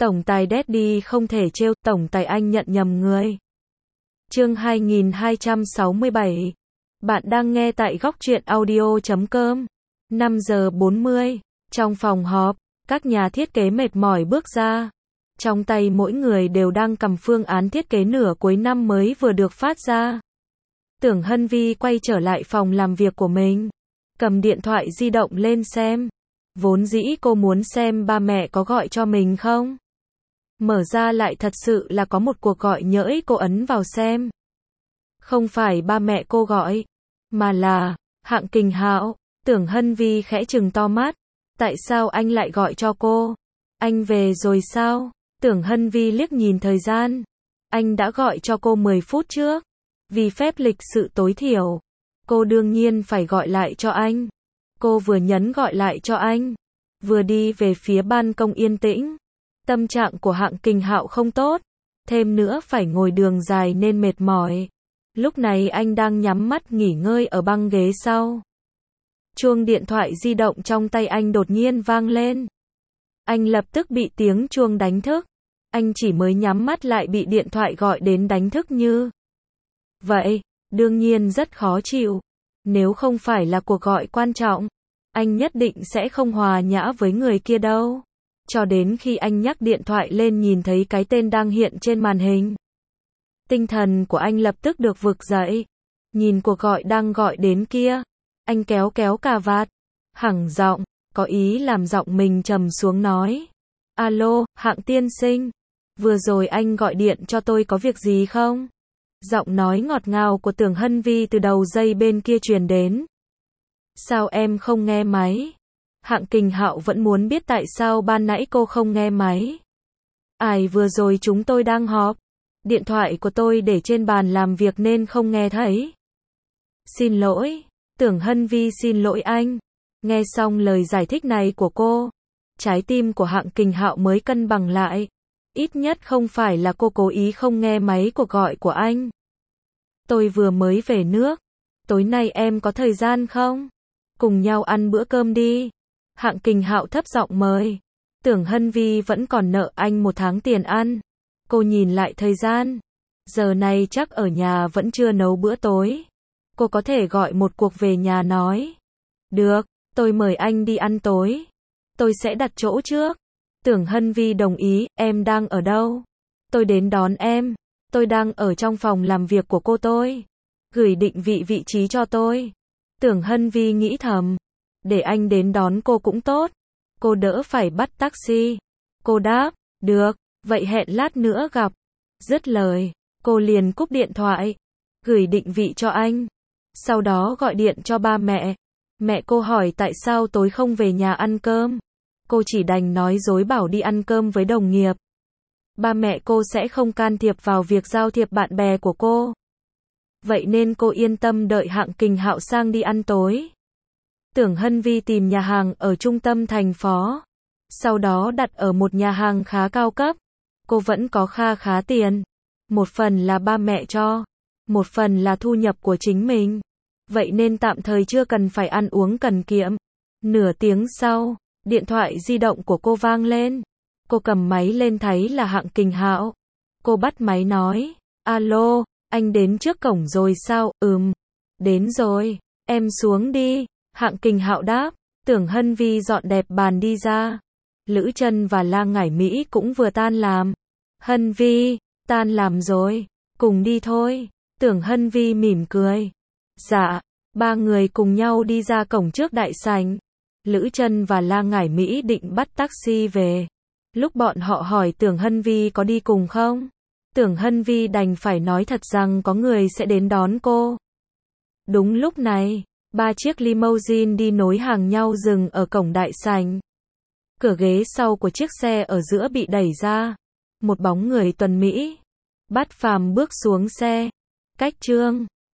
Tổng tài Daddy không thể trêu, tổng tài anh nhận nhầm người. Chương 2267. Bạn đang nghe tại góc truyện audio.com. 5 giờ 40. Trong phòng họp, các nhà thiết kế mệt mỏi bước ra. Trong tay mỗi người đều đang cầm phương án thiết kế nửa cuối năm mới vừa được phát ra. Tưởng Hân Vi quay trở lại phòng làm việc của mình, cầm điện thoại di động lên xem. Vốn dĩ cô muốn xem ba mẹ có gọi cho mình không. Mở ra lại thật sự là có một cuộc gọi nhỡ, cô ấn vào xem. Không phải ba mẹ cô gọi, mà là Hạng Kình Hạo. Tưởng Hân Vi khẽ trừng to mắt. Tại sao anh lại gọi cho cô? Anh về rồi sao? Tưởng Hân Vi liếc nhìn thời gian. Anh đã gọi cho cô 10 phút trước. Vì phép lịch sự tối thiểu, cô đương nhiên phải gọi lại cho anh. Cô vừa nhấn gọi lại cho anh, vừa đi về phía ban công yên tĩnh. Tâm trạng của Hạng Kình Hạo không tốt, thêm nữa phải ngồi đường dài nên mệt mỏi. Lúc này anh đang nhắm mắt nghỉ ngơi ở băng ghế sau. Chuông điện thoại di động trong tay anh đột nhiên vang lên. Anh lập tức bị tiếng chuông đánh thức. Anh chỉ mới nhắm mắt lại bị điện thoại gọi đến đánh thức như vậy, đương nhiên rất khó chịu. Nếu không phải là cuộc gọi quan trọng, anh nhất định sẽ không hòa nhã với người kia đâu. Cho đến khi anh nhắc điện thoại lên nhìn thấy cái tên đang hiện trên màn hình. Tinh thần của anh lập tức được vực dậy. Nhìn cuộc gọi đang gọi đến kia, anh kéo cà vạt, hẳng giọng, có ý làm giọng mình trầm xuống nói. Alo, Hạng tiên sinh, vừa rồi anh gọi điện cho tôi có việc gì không? Giọng nói ngọt ngào của Tưởng Hân Vi từ đầu dây bên kia truyền đến. Sao em không nghe máy? Hạng Kình Hạo vẫn muốn biết tại sao ban nãy cô không nghe máy. Vừa rồi chúng tôi đang họp. Điện thoại của tôi để trên bàn làm việc nên không nghe thấy. Xin lỗi, Tưởng Hân Vi xin lỗi anh. Nghe xong lời giải thích này của cô, trái tim của Hạng Kình Hạo mới cân bằng lại. Ít nhất không phải là cô cố ý không nghe máy cuộc gọi của anh. Tôi vừa mới về nước. Tối nay em có thời gian không? Cùng nhau ăn bữa cơm đi. Hạng Kình Hạo thấp giọng mời. Tưởng Hân Vi vẫn còn nợ anh 1 tháng tiền ăn. Cô nhìn lại thời gian. Giờ này chắc ở nhà vẫn chưa nấu bữa tối. Cô có thể gọi một cuộc về nhà nói. Được, tôi mời anh đi ăn tối. Tôi sẽ đặt chỗ trước. Tưởng Hân Vi đồng ý. Em đang ở đâu? Tôi đến đón em. Tôi đang ở trong phòng làm việc của cô tôi. Gửi định vị trí cho tôi. Tưởng Hân Vi nghĩ thầm. Để anh đến đón cô cũng tốt. Cô đỡ phải bắt taxi. Cô đáp. Được, vậy hẹn lát nữa gặp. Dứt lời, cô liền cúp điện thoại. Gửi định vị cho anh. Sau đó gọi điện cho ba mẹ. Mẹ cô hỏi tại sao tối không về nhà ăn cơm. Cô chỉ đành nói dối bảo đi ăn cơm với đồng nghiệp. Ba mẹ cô sẽ không can thiệp vào việc giao thiệp bạn bè của cô. Vậy nên cô yên tâm đợi Hạng Kình Hạo sang đi ăn tối. Tưởng Hân Vi tìm nhà hàng ở trung tâm thành phố. Sau đó đặt ở một nhà hàng khá cao cấp. Cô vẫn có khá tiền. Một phần là ba mẹ cho. Một phần là thu nhập của chính mình. Vậy nên tạm thời chưa cần phải ăn uống cần kiệm. Nửa tiếng sau, điện thoại di động của cô vang lên. Cô cầm máy lên thấy là Hạng Kình Hạo. Cô bắt máy nói. Alo, anh đến trước cổng rồi sao? Đến rồi, em xuống đi. Hạng Kình Hạo đáp. Tưởng Hân Vi dọn đẹp bàn đi ra. Lữ Trân và La Ngải Mỹ cũng vừa tan làm. Hân Vi, tan làm rồi, cùng đi thôi. Tưởng Hân Vi mỉm cười. Dạ, 3 người cùng nhau đi ra cổng trước đại sảnh. Lữ Trân và La Ngải Mỹ định bắt taxi về. Lúc bọn họ hỏi Tưởng Hân Vi có đi cùng không? Tưởng Hân Vi đành phải nói thật rằng có người sẽ đến đón cô. Đúng lúc này, 3 chiếc limousine đi nối hàng nhau dừng ở cổng đại sảnh. Cửa ghế sau của chiếc xe ở giữa bị đẩy ra. Một bóng người tuần Mỹ, Bát Phàm bước xuống xe. Cách Trương